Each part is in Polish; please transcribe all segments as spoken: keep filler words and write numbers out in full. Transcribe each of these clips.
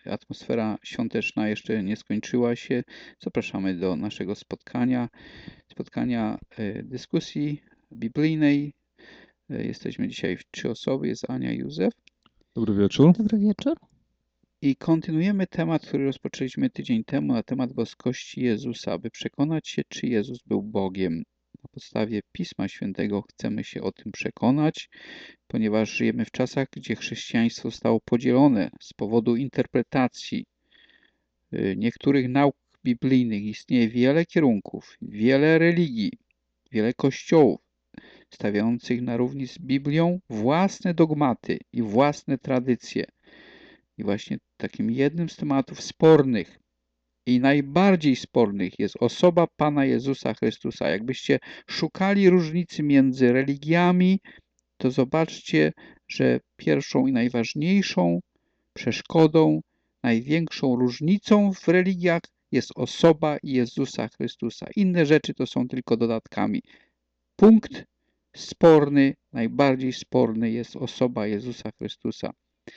atmosfera świąteczna jeszcze nie skończyła się. Zapraszamy do naszego spotkania, spotkania e, dyskusji biblijnej. E, Jesteśmy dzisiaj w trzy osoby, jest Ania i Józef. Dobry wieczór. Dobry wieczór. I kontynuujemy temat, który rozpoczęliśmy tydzień temu, na temat boskości Jezusa, aby przekonać się, czy Jezus był Bogiem. Na podstawie Pisma Świętego chcemy się o tym przekonać, ponieważ żyjemy w czasach, gdzie chrześcijaństwo zostało podzielone z powodu interpretacji niektórych nauk biblijnych. Istnieje wiele kierunków, wiele religii, wiele kościołów stawiających na równi z Biblią własne dogmaty i własne tradycje. I właśnie takim jednym z tematów spornych i najbardziej spornych jest osoba Pana Jezusa Chrystusa. Jakbyście szukali różnicy między religiami, to zobaczcie, że pierwszą i najważniejszą przeszkodą, największą różnicą w religiach jest osoba Jezusa Chrystusa. Inne rzeczy to są tylko dodatkami. Punkt sporny, najbardziej sporny jest osoba Jezusa Chrystusa.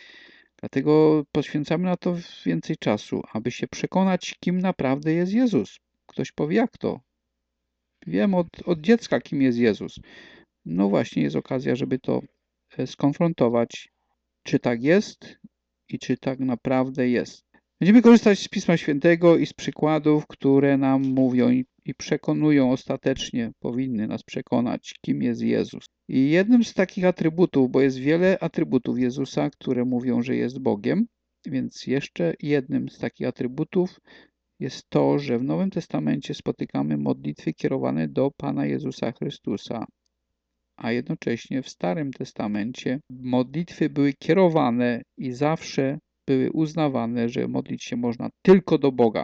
Dlatego poświęcamy na to więcej czasu, aby się przekonać, kim naprawdę jest Jezus. Ktoś powie, jak to? Wiem od, od dziecka, kim jest Jezus. No właśnie, jest okazja, żeby to skonfrontować, czy tak jest i czy tak naprawdę jest. Będziemy korzystać z Pisma Świętego i z przykładów, które nam mówią i, i przekonują ostatecznie, powinny nas przekonać, kim jest Jezus. I jednym z takich atrybutów, bo jest wiele atrybutów Jezusa, które mówią, że jest Bogiem, więc jeszcze jednym z takich atrybutów jest to, że w Nowym Testamencie spotykamy modlitwy kierowane do Pana Jezusa Chrystusa, a jednocześnie w Starym Testamencie modlitwy były kierowane i zawsze były uznawane, że modlić się można tylko do Boga.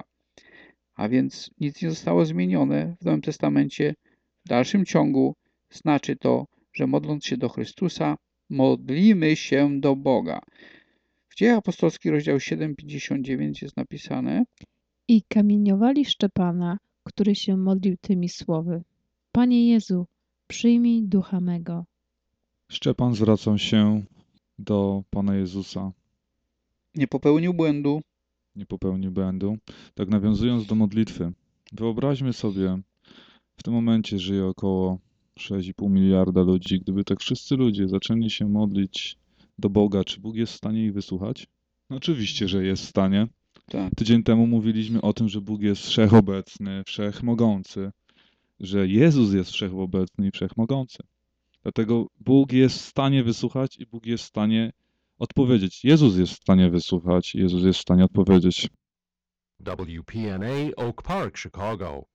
A więc nic nie zostało zmienione w Nowym Testamencie. W dalszym ciągu znaczy to, że modląc się do Chrystusa, modlimy się do Boga. W Dziejach Apostolskich, rozdział siedem, pięćdziesiąt dziewięć jest napisane: I kamieniowali Szczepana, który się modlił tymi słowy: Panie Jezu, przyjmij ducha mego. Szczepan zwracał się do Pana Jezusa. Nie popełnił błędu. Nie popełnił błędu. Tak nawiązując do modlitwy. Wyobraźmy sobie, w tym momencie żyje około sześć i pół miliarda ludzi. Gdyby tak wszyscy ludzie zaczęli się modlić do Boga, czy Bóg jest w stanie ich wysłuchać? No oczywiście, że jest w stanie. Tak. Tydzień temu mówiliśmy o tym, że Bóg jest wszechobecny, wszechmogący, że Jezus jest wszechobecny i wszechmogący. Dlatego Bóg jest w stanie wysłuchać i Bóg jest w stanie odpowiedzieć. Jezus jest w stanie wysłuchać i Jezus jest w stanie odpowiedzieć. W P N A, Oak Park, Chicago.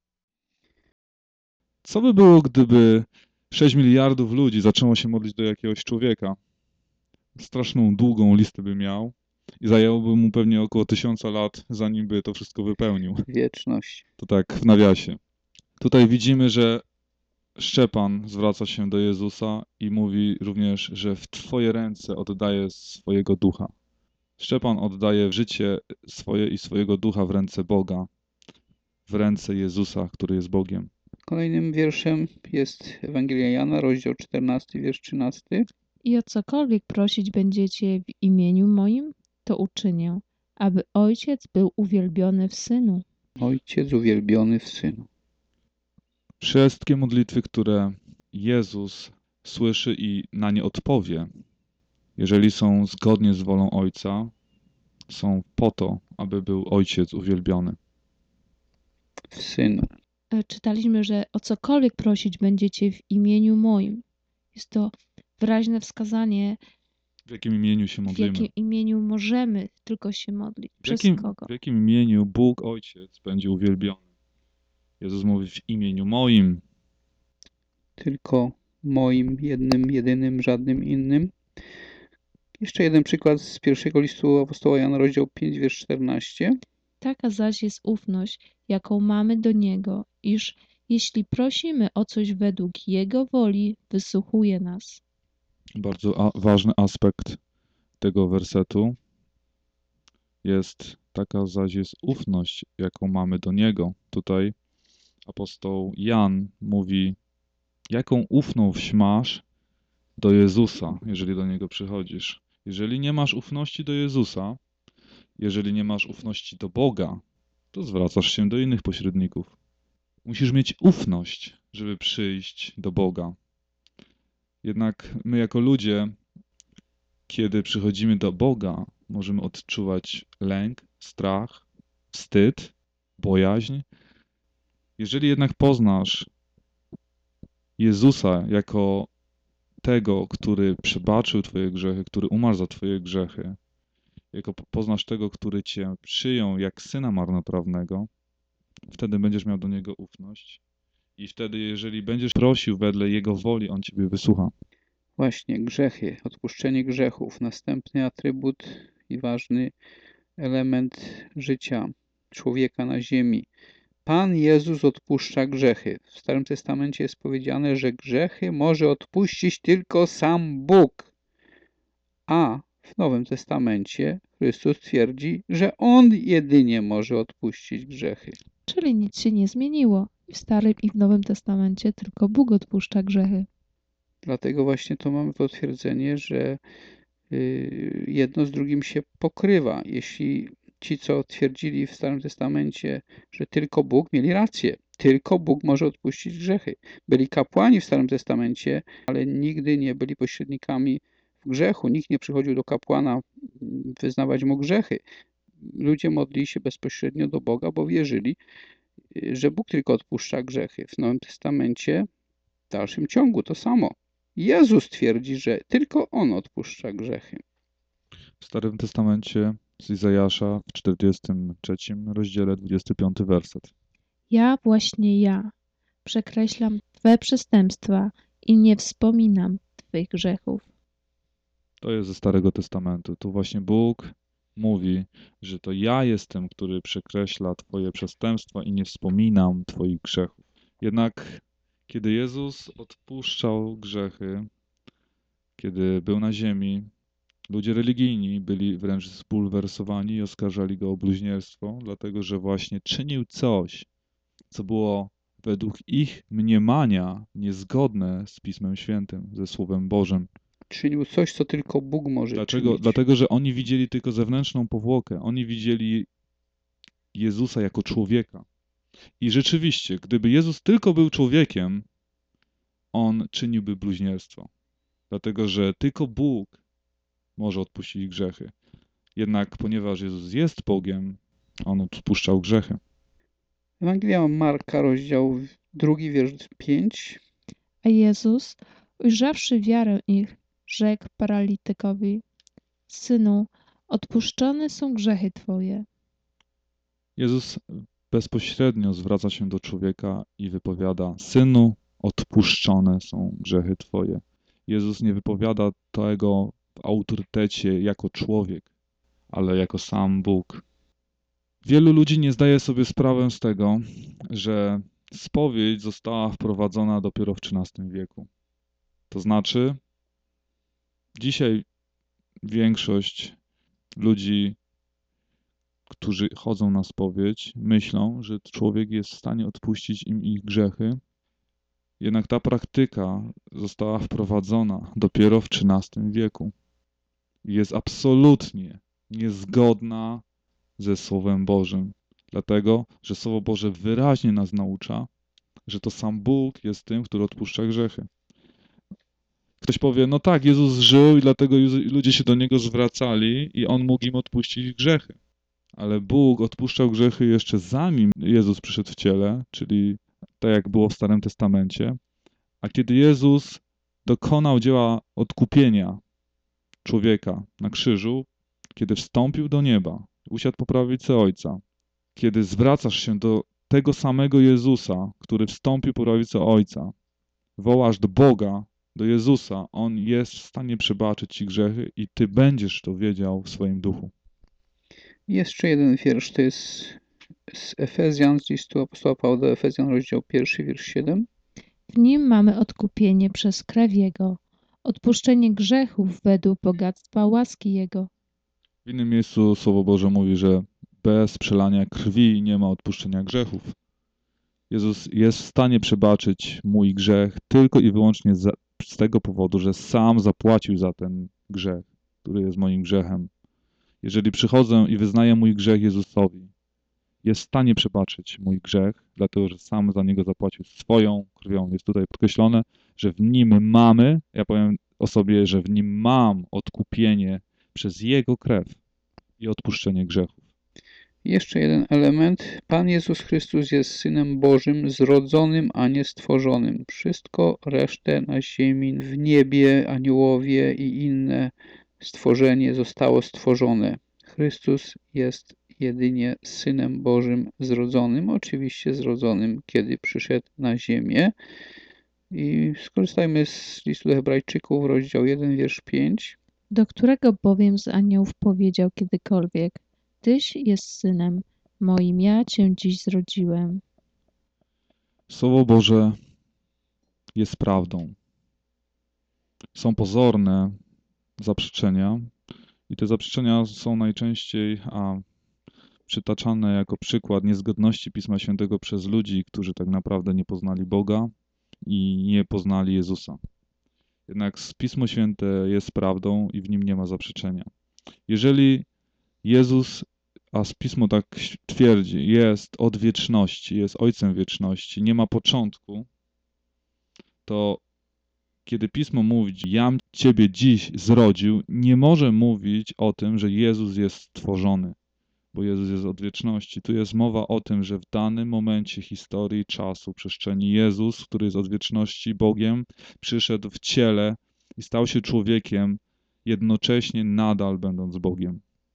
Co by było, gdyby sześć miliardów ludzi zaczęło się modlić do jakiegoś człowieka? Straszną, długą listę by miał i zajęłoby mu pewnie około tysiąca lat, zanim by to wszystko wypełnił. Wieczność. To tak w nawiasie. Tutaj widzimy, że Szczepan zwraca się do Jezusa i mówi również, że w Twoje ręce oddaje swojego ducha. Szczepan oddaje życie swoje i swojego ducha w ręce Boga, w ręce Jezusa, który jest Bogiem. Kolejnym wierszem jest Ewangelia Jana, rozdział czternasty, wiersz trzynasty. I o cokolwiek prosić będziecie w imieniu moim, to uczynię, aby Ojciec był uwielbiony w Synu. Ojciec uwielbiony w Synu. Wszystkie modlitwy, które Jezus słyszy i na nie odpowie, jeżeli są zgodnie z wolą Ojca, są po to, aby był Ojciec uwielbiony. W Synu. Czytaliśmy, że o cokolwiek prosić będziecie w imieniu moim. Jest to wyraźne wskazanie, W jakim imieniu się w modlimy? jakim imieniu możemy tylko się modlić. W Przez jakim, kogo? w jakim imieniu Bóg Ojciec będzie uwielbiony? Jezus mówi w imieniu moim. Tylko moim, jednym, jedynym, żadnym innym. Jeszcze jeden przykład z pierwszego listu apostoła Jana, rozdział pięć, wiersz czternaście. Taka zaś jest ufność, jaką mamy do Niego, iż jeśli prosimy o coś według Jego woli, wysłuchuje nas. Bardzo a, ważny aspekt tego wersetu jest taka zaś jest ufność, jaką mamy do Niego. Tutaj apostoł Jan mówi, jaką ufność masz do Jezusa, jeżeli do Niego przychodzisz. Jeżeli nie masz ufności do Jezusa, Jeżeli nie masz ufności do Boga, to zwracasz się do innych pośredników. Musisz mieć ufność, żeby przyjść do Boga. Jednak my jako ludzie, kiedy przychodzimy do Boga, możemy odczuwać lęk, strach, wstyd, bojaźń. Jeżeli jednak poznasz Jezusa jako tego, który przebaczył Twoje grzechy, który umarł za Twoje grzechy, jako poznasz tego, który Cię przyjął jak syna marnotrawnego, wtedy będziesz miał do Niego ufność i wtedy, jeżeli będziesz prosił wedle Jego woli, On Ciebie wysłucha. Właśnie grzechy, odpuszczenie grzechów, następny atrybut i ważny element życia człowieka na ziemi. Pan Jezus odpuszcza grzechy. W Starym Testamencie jest powiedziane, że grzechy może odpuścić tylko sam Bóg. A w Nowym Testamencie Chrystus twierdzi, że On jedynie może odpuścić grzechy. Czyli nic się nie zmieniło. I w Starym i w Nowym Testamencie tylko Bóg odpuszcza grzechy. Dlatego właśnie to mamy potwierdzenie, że y, jedno z drugim się pokrywa. Jeśli ci, co twierdzili w Starym Testamencie, że tylko Bóg, mieli rację. Tylko Bóg może odpuścić grzechy. Byli kapłani w Starym Testamencie, ale nigdy nie byli pośrednikami w grzechu. Nikt nie przychodził do kapłana mm, wyznawać mu grzechy. Ludzie modlili się bezpośrednio do Boga, bo wierzyli, y, że Bóg tylko odpuszcza grzechy. W Nowym Testamencie w dalszym ciągu to samo. Jezus twierdzi, że tylko On odpuszcza grzechy. W Starym Testamencie z Izajasza w czterdziestym trzecim rozdziale dwudziesty piąty werset. Ja właśnie ja przekreślam Twe przestępstwa i nie wspominam Twych grzechów. To jest ze Starego Testamentu. Tu właśnie Bóg mówi, że to ja jestem, który przekreśla Twoje przestępstwa i nie wspominam Twoich grzechów. Jednak kiedy Jezus odpuszczał grzechy, kiedy był na ziemi, ludzie religijni byli wręcz zbulwersowani i oskarżali go o bluźnierstwo, dlatego że właśnie czynił coś, co było według ich mniemania niezgodne z Pismem Świętym, ze Słowem Bożym. Czynił coś, co tylko Bóg może Dlaczego? czynić. Dlatego, że oni widzieli tylko zewnętrzną powłokę. Oni widzieli Jezusa jako człowieka. I rzeczywiście, gdyby Jezus tylko był człowiekiem, on czyniłby bluźnierstwo. Dlatego, że tylko Bóg może odpuścić grzechy. Jednak ponieważ Jezus jest Bogiem, on odpuszczał grzechy. Ewangelia Marka, rozdział drugi, wiersz pięć. A Jezus, ujrzawszy wiarę ich, rzekł paralitykowi: Synu, odpuszczone są grzechy Twoje. Jezus bezpośrednio zwraca się do człowieka i wypowiada: Synu, odpuszczone są grzechy Twoje. Jezus nie wypowiada tego w autorytecie jako człowiek, ale jako sam Bóg. Wielu ludzi nie zdaje sobie sprawy z tego, że spowiedź została wprowadzona dopiero w trzynastym wieku. To znaczy, dzisiaj większość ludzi, którzy chodzą na spowiedź, myślą, że człowiek jest w stanie odpuścić im ich grzechy. Jednak ta praktyka została wprowadzona dopiero w trzynastym wieku. I jest absolutnie niezgodna ze Słowem Bożym. Dlatego, że Słowo Boże wyraźnie nas naucza, że to sam Bóg jest tym, który odpuszcza grzechy. Ktoś powie, no tak, Jezus żył i dlatego ludzie się do Niego zwracali i On mógł im odpuścić grzechy. Ale Bóg odpuszczał grzechy jeszcze zanim Jezus przyszedł w ciele, czyli tak jak było w Starym Testamencie. A kiedy Jezus dokonał dzieła odkupienia człowieka na krzyżu, kiedy wstąpił do nieba, usiadł po prawicy Ojca, kiedy zwracasz się do tego samego Jezusa, który wstąpił po prawicy Ojca, wołasz do Boga, do Jezusa, On jest w stanie przebaczyć ci grzechy i ty będziesz to wiedział w swoim duchu. Jeszcze jeden wiersz, to jest z Efezjan, z listu apostoła Pawła do Efezjan, rozdział pierwszy, wiersz siedem. W nim mamy odkupienie przez krew Jego, odpuszczenie grzechów według bogactwa łaski Jego. W innym miejscu Słowo Boże mówi, że bez przelania krwi nie ma odpuszczenia grzechów. Jezus jest w stanie przebaczyć mój grzech tylko i wyłącznie za, z tego powodu, że sam zapłacił za ten grzech, który jest moim grzechem. Jeżeli przychodzę i wyznaję mój grzech Jezusowi, jest w stanie przebaczyć mój grzech, dlatego że sam za niego zapłacił swoją krwią. Jest tutaj podkreślone, że w nim mamy, ja powiem o sobie, że w nim mam odkupienie przez jego krew i odpuszczenie grzechów. Jeszcze jeden element. Pan Jezus Chrystus jest Synem Bożym, zrodzonym, a nie stworzonym. Wszystko resztę na ziemi, w niebie, aniołowie i inne stworzenie zostało stworzone. Chrystus jest jedynie Synem Bożym zrodzonym, oczywiście zrodzonym, kiedy przyszedł na ziemię. I skorzystajmy z listu do Hebrajczyków, rozdział jeden, wiersz pięć. Do którego bowiem z aniołów powiedział kiedykolwiek: Tyś jest synem moim, ja cię dziś zrodziłem. Słowo Boże jest prawdą. Są pozorne zaprzeczenia i te zaprzeczenia są najczęściej a, przytaczane jako przykład niezgodności Pisma Świętego przez ludzi, którzy tak naprawdę nie poznali Boga i nie poznali Jezusa. Jednak Pismo Święte jest prawdą i w nim nie ma zaprzeczenia. Jeżeli Jezus, a Pismo tak twierdzi, jest od wieczności, jest Ojcem wieczności, nie ma początku, to kiedy Pismo mówi, jam Ciebie dziś zrodził, nie może mówić o tym, że Jezus jest stworzony, bo Jezus jest od wieczności. Tu jest mowa o tym, że w danym momencie historii, czasu, przestrzeni Jezus, który jest od wieczności Bogiem, przyszedł w ciele i stał się człowiekiem, jednocześnie nadal będąc Bogiem.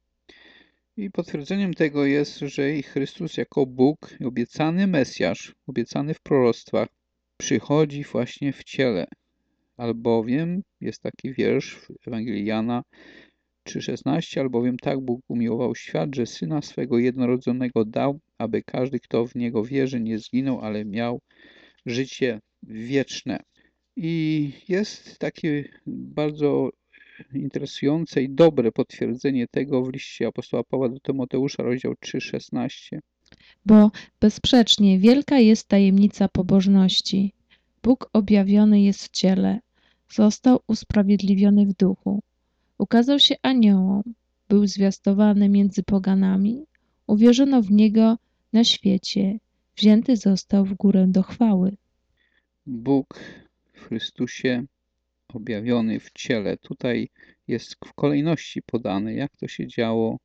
I potwierdzeniem tego jest, że i Chrystus jako Bóg, obiecany Mesjasz, obiecany w proroctwach, przychodzi właśnie w ciele. Albowiem, jest taki wiersz w Ewangelii Jana trzy szesnaście, albowiem tak Bóg umiłował świat, że Syna swego jednorodzonego dał, aby każdy, kto w Niego wierzy, nie zginął, ale miał życie wieczne. I jest takie bardzo interesujące i dobre potwierdzenie tego w liście apostoła Pawła do Tymoteusza, rozdział trzy szesnaście. Bo bezsprzecznie wielka jest tajemnica pobożności. Bóg objawiony jest w ciele, został usprawiedliwiony w duchu, ukazał się aniołom, był zwiastowany między poganami, uwierzono w Niego na świecie, wzięty został w górę do chwały. Bóg w Chrystusie objawiony w ciele. Tutaj jest w kolejności podane, jak to się działo.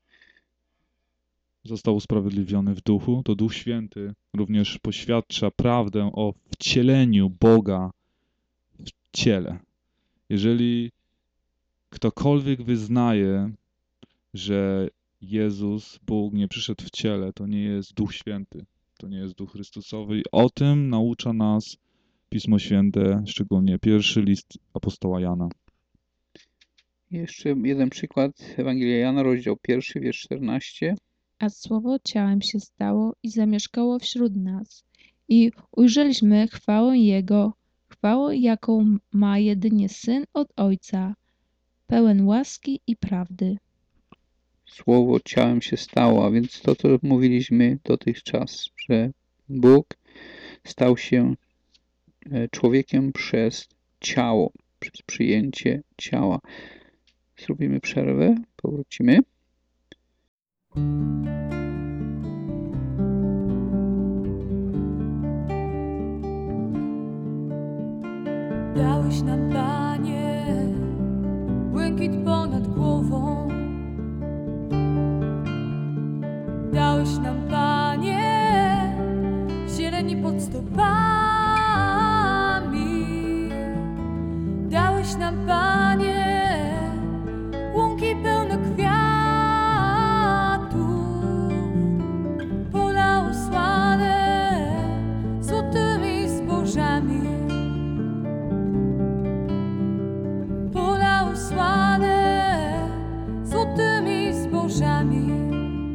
Został usprawiedliwiony w duchu, to Duch Święty również poświadcza prawdę o wcieleniu Boga w ciele. Jeżeli ktokolwiek wyznaje, że Jezus, Bóg nie przyszedł w ciele, to nie jest Duch Święty, to nie jest Duch Chrystusowy i o tym naucza nas Pismo Święte, szczególnie pierwszy list apostoła Jana. Jeszcze jeden przykład. Ewangelia Jana, rozdział pierwszy, wiersz czternaście. A słowo ciałem się stało i zamieszkało wśród nas. I ujrzeliśmy chwałę Jego, chwałę, jaką ma jedynie Syn od Ojca, pełen łaski i prawdy. Słowo ciałem się stało, a więc to, co mówiliśmy dotychczas, że Bóg stał się człowiekiem przez ciało, przez przyjęcie ciała. Zrobimy przerwę, powrócimy. Dałeś nam, Panie, błękit ponad głową. Dałeś nam, Panie, zieleni pod stopami. Dałeś nam, Panie, łąki pełne kwiatów, pola usłane złotymi zbożami. Pola usłane złotymi zbożami.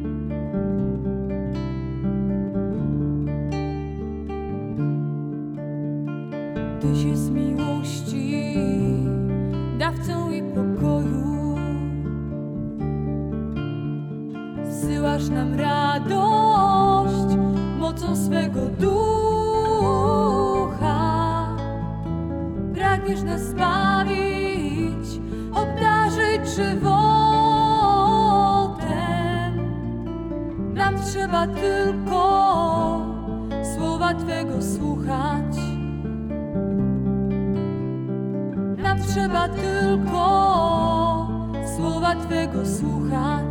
Tyś jest miłości, dawcą i pokoju. Zsyłasz nam radość mocą swego ducha. Pragniesz nas zbawić, obdarzyć żywotem. Nam trzeba tylko słowa Twego słuchać. Nam trzeba tylko słowa Twego słuchać.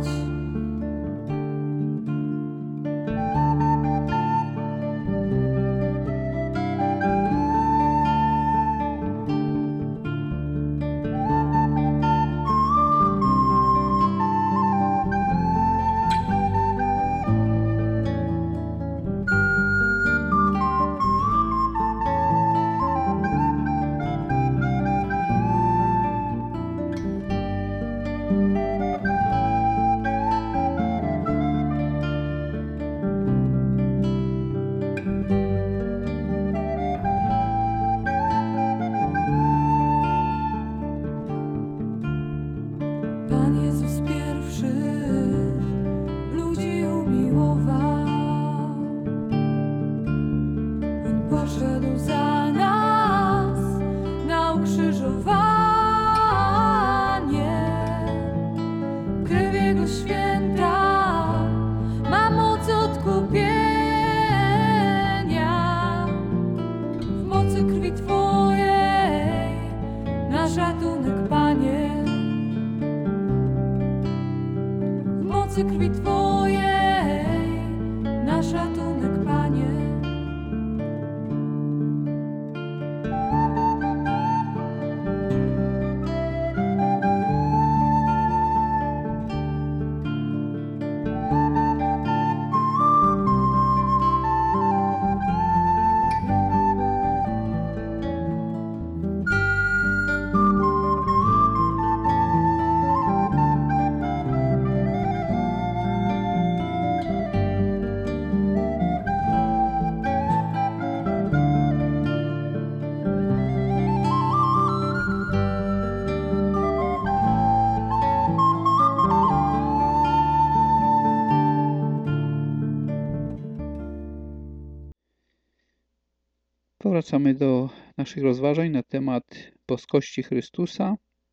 Pan Jezus pierwszy ludzi umiłował. On poszedł za nas na ukrzyżowanie. Krew Jego święta ma moc odkupienia. W mocy krwi Twojej nasz ratunek, Panie. W mocy krwi Twojej nasz ratunek, Panie. Powracamy do naszych rozważań na temat boskości Chrystusa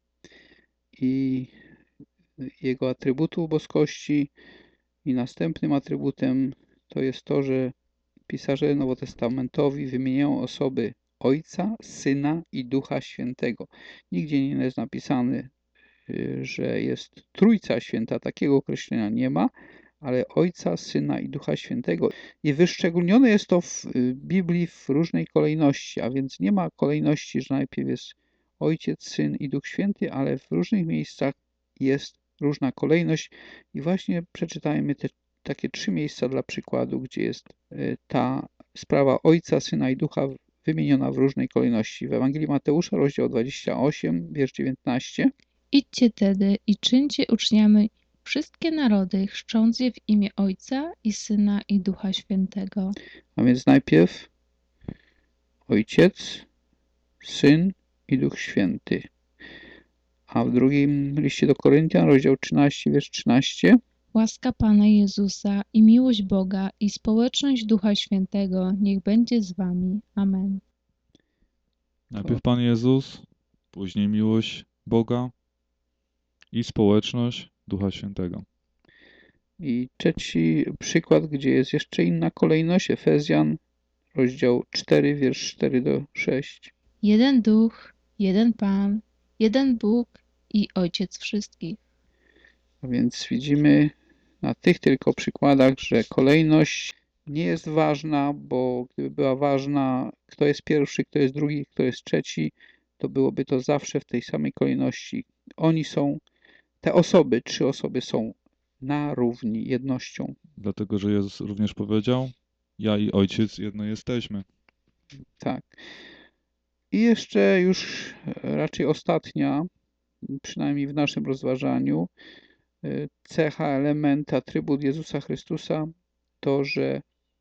i Jego atrybutu boskości. I następnym atrybutem to jest to, że pisarze nowotestamentowi wymieniają osoby Ojca, Syna i Ducha Świętego. Nigdzie nie jest napisane, że jest Trójca Święta. Takiego określenia nie ma, ale Ojca, Syna i Ducha Świętego. I wyszczególnione jest to w Biblii w różnej kolejności, a więc nie ma kolejności, że najpierw jest Ojciec, Syn i Duch Święty, ale w różnych miejscach jest różna kolejność. I właśnie przeczytajmy te takie trzy miejsca dla przykładu, gdzie jest ta sprawa Ojca, Syna i Ducha wymieniona w różnej kolejności. W Ewangelii Mateusza, rozdział dwudziesty ósmy, wiersz dziewiętnasty. Idźcie tedy i czyńcie uczniami wszystkie narody, chrzcząc je w imię Ojca i Syna i Ducha Świętego. A więc najpierw Ojciec, Syn i Duch Święty. A w drugim liście do Koryntian, rozdział trzynasty, wiersz trzynasty. Łaska Pana Jezusa i miłość Boga i społeczność Ducha Świętego niech będzie z wami. Amen. Najpierw Pan Jezus, później miłość Boga i społeczność Ducha Świętego. I trzeci przykład, gdzie jest jeszcze inna kolejność, Efezjan, rozdział czwarty, wiersz czwarty do szóstego. Jeden Duch, jeden Pan, jeden Bóg i Ojciec wszystkich. A więc widzimy na tych tylko przykładach, że kolejność nie jest ważna, bo gdyby była ważna, kto jest pierwszy, kto jest drugi, kto jest trzeci, to byłoby to zawsze w tej samej kolejności. Oni są, te osoby, trzy osoby są na równi, jednością. Dlatego, że Jezus również powiedział, ja i Ojciec jedno jesteśmy. Tak. I jeszcze już raczej ostatnia, przynajmniej w naszym rozważaniu, cecha, element, atrybut Jezusa Chrystusa, to, że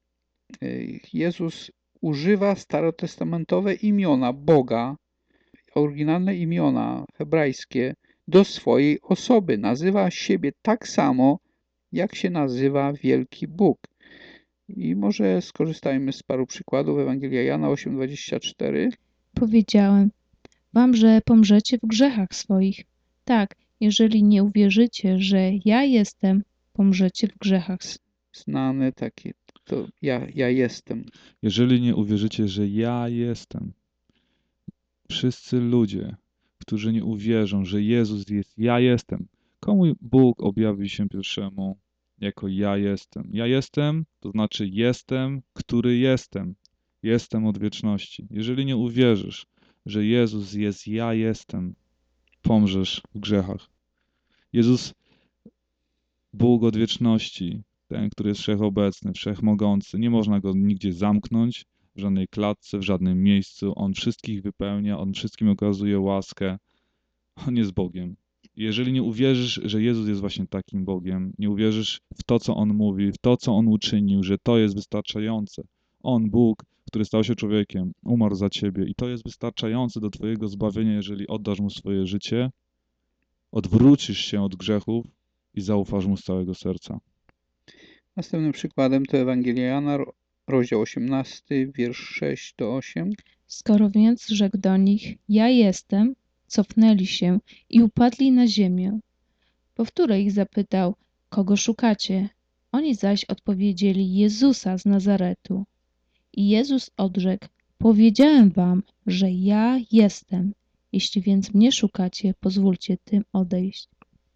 Jezus używa starotestamentowe imiona Boga, oryginalne imiona hebrajskie, do swojej osoby. Nazywa siebie tak samo, jak się nazywa wielki Bóg. I może skorzystajmy z paru przykładów. Ewangelia Jana osiem, dwadzieścia cztery. Powiedziałem wam, że pomrzecie w grzechach swoich. Tak, jeżeli nie uwierzycie, że ja jestem, pomrzecie w grzechach. znane, takie, to ja, ja jestem. Jeżeli nie uwierzycie, że ja jestem, wszyscy ludzie, którzy nie uwierzą, że Jezus jest ja jestem, komu Bóg objawi się pierwszemu jako ja jestem? Ja jestem, to znaczy jestem, który jestem. Jestem od wieczności. Jeżeli nie uwierzysz, że Jezus jest ja jestem, pomrzesz w grzechach. Jezus, Bóg od wieczności, ten, który jest wszechobecny, wszechmogący, nie można go nigdzie zamknąć, w żadnej klatce, w żadnym miejscu. On wszystkich wypełnia, On wszystkim okazuje łaskę. On jest Bogiem. Jeżeli nie uwierzysz, że Jezus jest właśnie takim Bogiem, nie uwierzysz w to, co On mówi, w to, co On uczynił, że to jest wystarczające. On, Bóg, który stał się człowiekiem, umarł za ciebie i to jest wystarczające do twojego zbawienia, jeżeli oddasz Mu swoje życie, odwrócisz się od grzechów i zaufasz Mu z całego serca. Następnym przykładem to Ewangelia Jana, rozdział osiemnasty, wiersz sześć do osiem. Skoro więc rzekł do nich, ja jestem, cofnęli się i upadli na ziemię. Powtórę ich zapytał, kogo szukacie? Oni zaś odpowiedzieli, Jezusa z Nazaretu. I Jezus odrzekł, powiedziałem wam, że ja jestem. Jeśli więc mnie szukacie, pozwólcie tym odejść.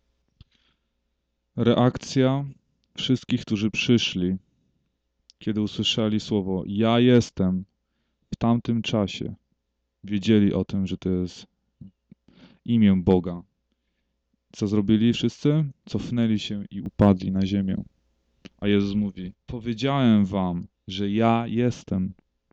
Reakcja wszystkich, którzy przyszli, kiedy usłyszeli słowo ja jestem, w tamtym czasie wiedzieli o tym, że to jest imię Boga. Co zrobili wszyscy? Cofnęli się i upadli na ziemię. A Jezus mówi, powiedziałem wam, że ja jestem.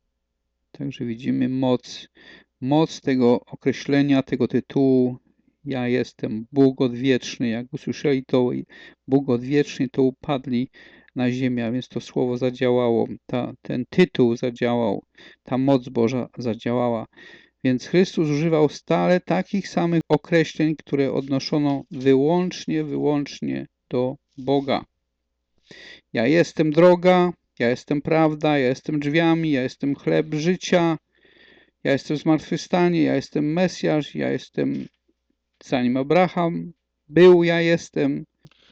Także widzimy moc, moc tego określenia, tego tytułu. Ja jestem Bóg odwieczny. Jak usłyszeli to Bóg odwieczny, to upadli na ziemię, a więc to słowo zadziałało, ta, ten tytuł zadziałał, ta moc Boża zadziałała. Więc Chrystus używał stale takich samych określeń, które odnoszono wyłącznie, wyłącznie do Boga. Ja jestem droga, ja jestem prawda, ja jestem drzwiami, ja jestem chleb życia, ja jestem zmartwychwstanie, ja jestem Mesjasz, ja jestem, zanim Abraham był, ja jestem.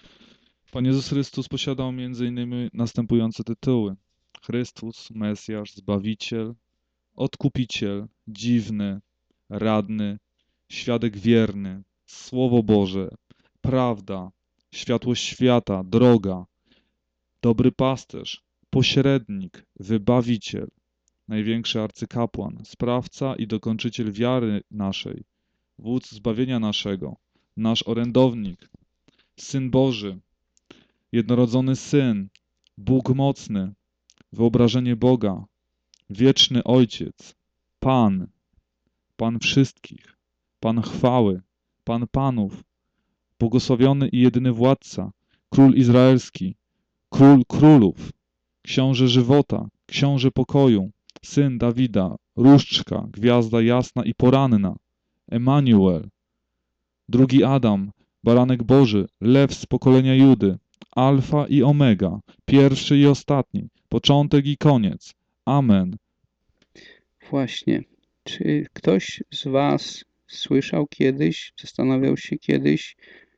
Pan Jezus Chrystus posiadał między innymi następujące tytuły. Chrystus, Mesjasz, Zbawiciel, Odkupiciel, Dziwny, Radny, Świadek Wierny, Słowo Boże, Prawda, Światło Świata, Droga, Dobry Pasterz, Pośrednik, Wybawiciel, Największy Arcykapłan, Sprawca i Dokończyciel wiary naszej, Wódz zbawienia naszego, nasz orędownik, Syn Boży, Jednorodzony Syn, Bóg mocny, wyobrażenie Boga, Wieczny Ojciec, Pan, Pan wszystkich, Pan chwały, Pan panów, błogosławiony i jedyny władca, Król Izraelski, Król królów, Książę żywota, Książę pokoju, Syn Dawida, Różdżka, Gwiazda jasna i poranna, Emanuel, drugi Adam, Baranek Boży, Lew z pokolenia Judy, Alfa i Omega, pierwszy i ostatni, początek i koniec. Amen. Właśnie. Czy ktoś z was słyszał kiedyś, zastanawiał się kiedyś,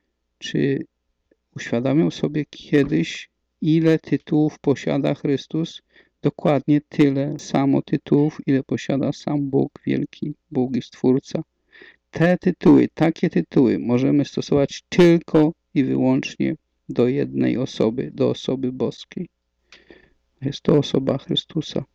czy uświadamiał sobie kiedyś, ile tytułów posiada Chrystus? Dokładnie tyle samo tytułów, ile posiada sam Bóg, wielki Bóg i Stwórca. Te tytuły, takie tytuły możemy stosować tylko i wyłącznie do jednej osoby, do osoby boskiej. Jest to osoba Chrystusa.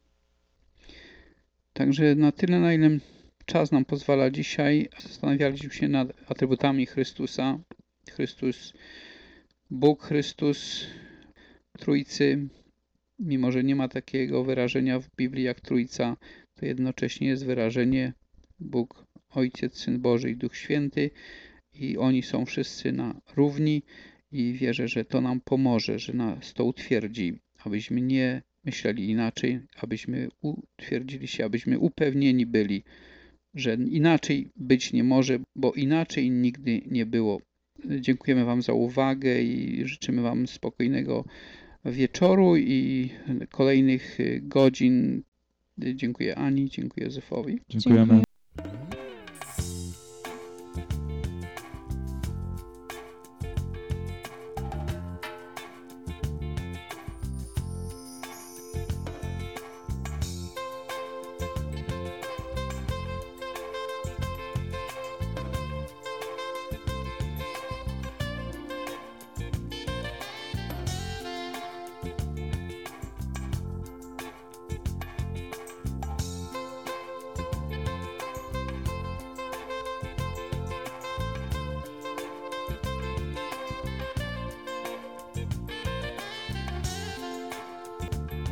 Także na tyle, na ile czas nam pozwala dzisiaj, zastanawialiśmy się nad atrybutami Chrystusa. Chrystus, Bóg Chrystus, Trójcy, mimo że nie ma takiego wyrażenia w Biblii jak Trójca, to jednocześnie jest wyrażenie Bóg, Ojciec, Syn Boży i Duch Święty i oni są wszyscy na równi i wierzę, że to nam pomoże, że nas to utwierdzi, abyśmy nie myśleli inaczej, abyśmy utwierdzili się, abyśmy upewnieni byli, że inaczej być nie może, bo inaczej nigdy nie było. Dziękujemy Wam za uwagę i życzymy Wam spokojnego wieczoru i kolejnych godzin. Dziękuję Ani, dziękuję Józefowi. Dziękujemy. Dziękuję.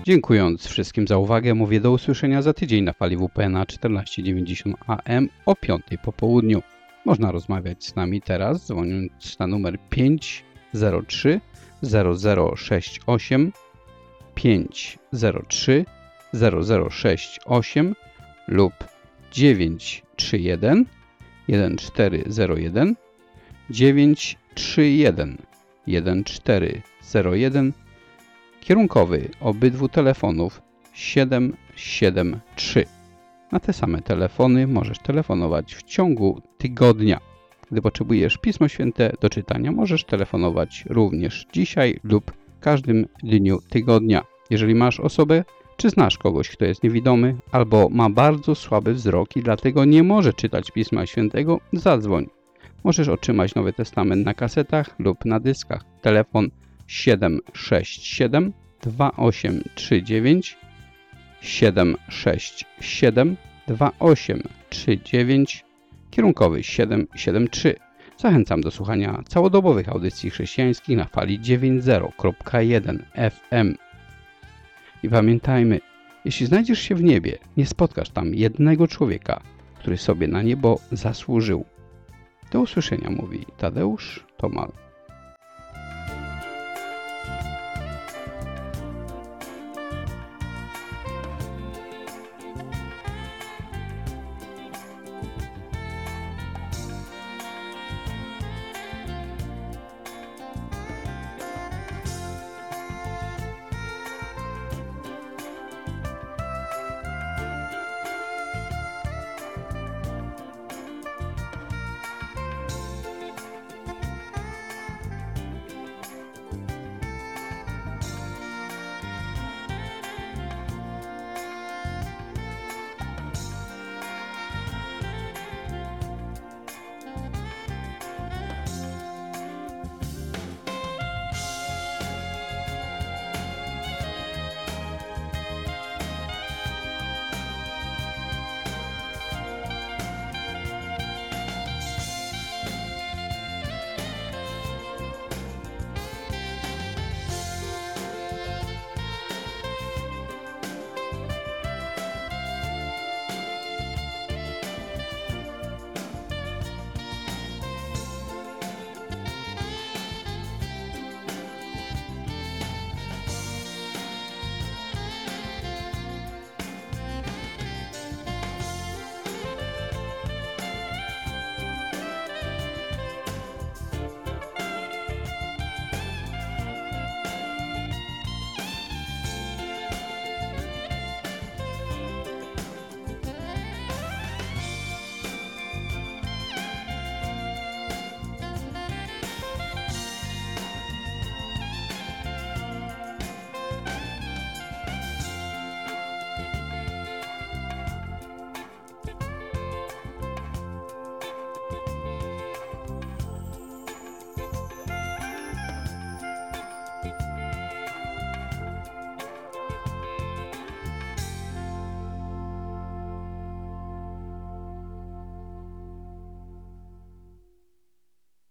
Dziękując wszystkim za uwagę, mówię do usłyszenia za tydzień na fali W P N a czternaście dziewięćdziesiąt A M o piątej po południu. Można rozmawiać z nami teraz, dzwoniąc na numer pięć zero trzy zero zero sześć osiem, pięć zero trzy zero zero sześć osiem lub dziewięć trzy jeden jeden cztery zero jeden, dziewięć trzy jeden jeden cztery zero jeden, kierunkowy obydwu telefonów siedem siedem trzy. Na te same telefony możesz telefonować w ciągu tygodnia. Gdy potrzebujesz Pismo Święte do czytania, możesz telefonować również dzisiaj lub w każdym dniu tygodnia. Jeżeli masz osobę, czy znasz kogoś, kto jest niewidomy albo ma bardzo słaby wzrok i dlatego nie może czytać Pisma Świętego, zadzwoń. Możesz otrzymać Nowy Testament na kasetach lub na dyskach. Telefon siedem sześć siedem dwa osiem trzy dziewięć, siedem sześć siedem dwa osiem trzy dziewięć, kierunkowy siedem siedem trzy. Zachęcam do słuchania całodobowych audycji chrześcijańskich na fali dziewięćdziesiąt przecinek jeden F M. I pamiętajmy, jeśli znajdziesz się w niebie, nie spotkasz tam jednego człowieka, który sobie na niebo zasłużył. Do usłyszenia, mówi Tadeusz Tomal.